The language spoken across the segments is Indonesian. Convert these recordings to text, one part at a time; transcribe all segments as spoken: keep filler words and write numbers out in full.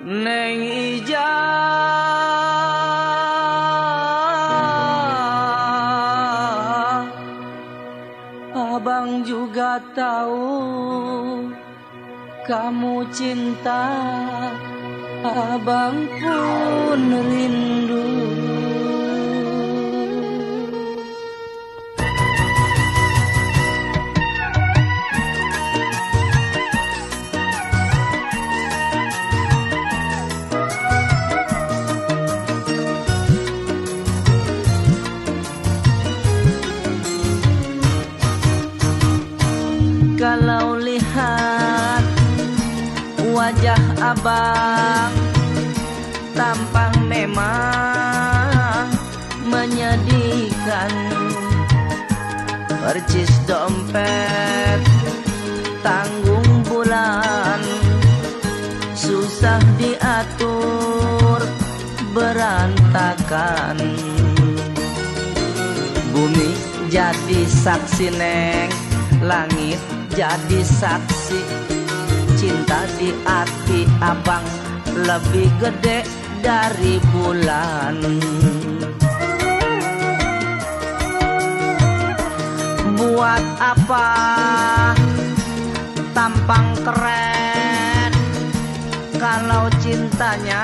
Neng Ija, abang juga tahu kamu cinta, abang pun rindu. Kalau lihat wajah abang, tampang memang menyedihkan. Percis dompet, tanggung bulan, susah diatur, berantakan. Bumi jadi saksi neng, langit jadi saksi. Cinta di hati abang lebih gede dari bulan. Buat apa tampang keren kalau cintanya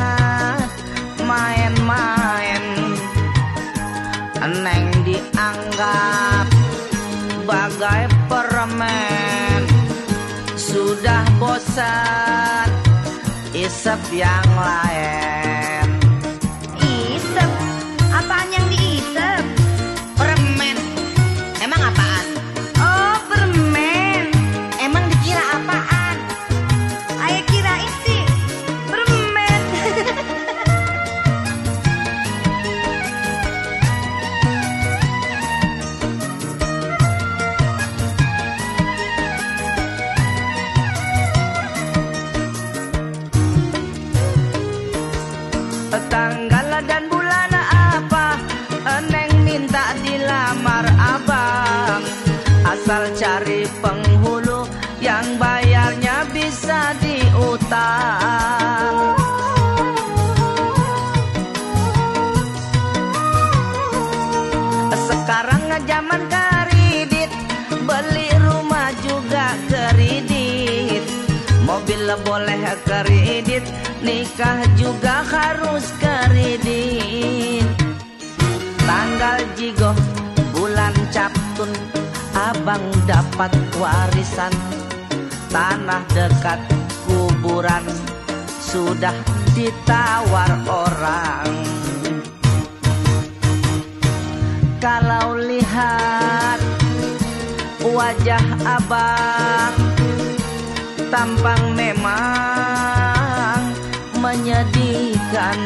main-main? Neng dianggap bagai permen, sudah bosan isep yang lain. Isep? Apaan yang diisep? Permen. Emang apaan? Oh, permen. Emang dikira apaan? Ayah kirain sih permen. Tanggal dan bulan apa neng minta dilamar abang? Asal cari penghulu yang bayarnya bisa diutang. Sekarang zaman kredit, beli rumah juga kredit, mobil boleh kredit, nikah juga harus kredit. Tanggal jigo bulan Captun, abang dapat warisan tanah dekat kuburan, sudah ditawar orang. Kalau lihat wajah abang, tampang memang menyedihkan.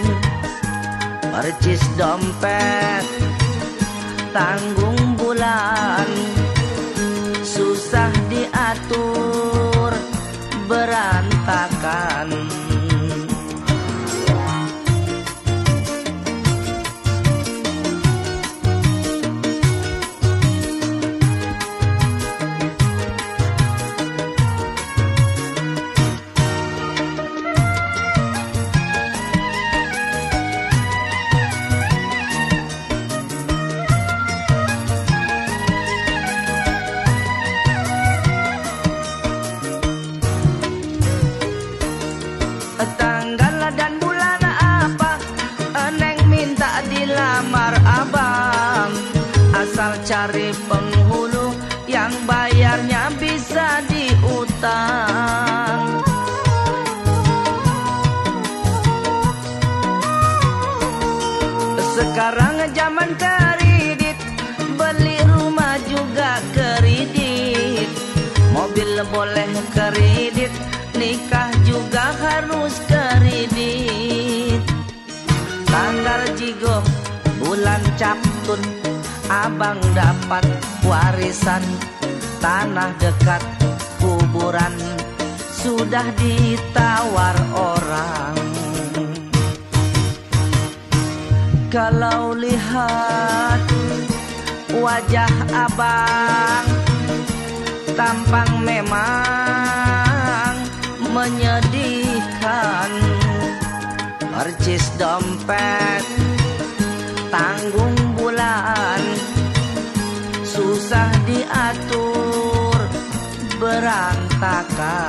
Percis dompet, tanggung bulan, susah diatur, berantakan. Tanggal dan bulan apa neng minta dilamar abang? Asal cari penghulu yang bayarnya bisa diutang. Sekarang zaman kredit, beli rumah juga kredit, mobil boleh kredit, nikah juga harus kredit. Tanggal jigo bulan Captun, abang dapat warisan tanah dekat kuburan, sudah ditawar orang. Kalau lihat wajah abang, tampang memang menyedihkan. Percis dompet, tanggung bulan, susah diatur, berantakan.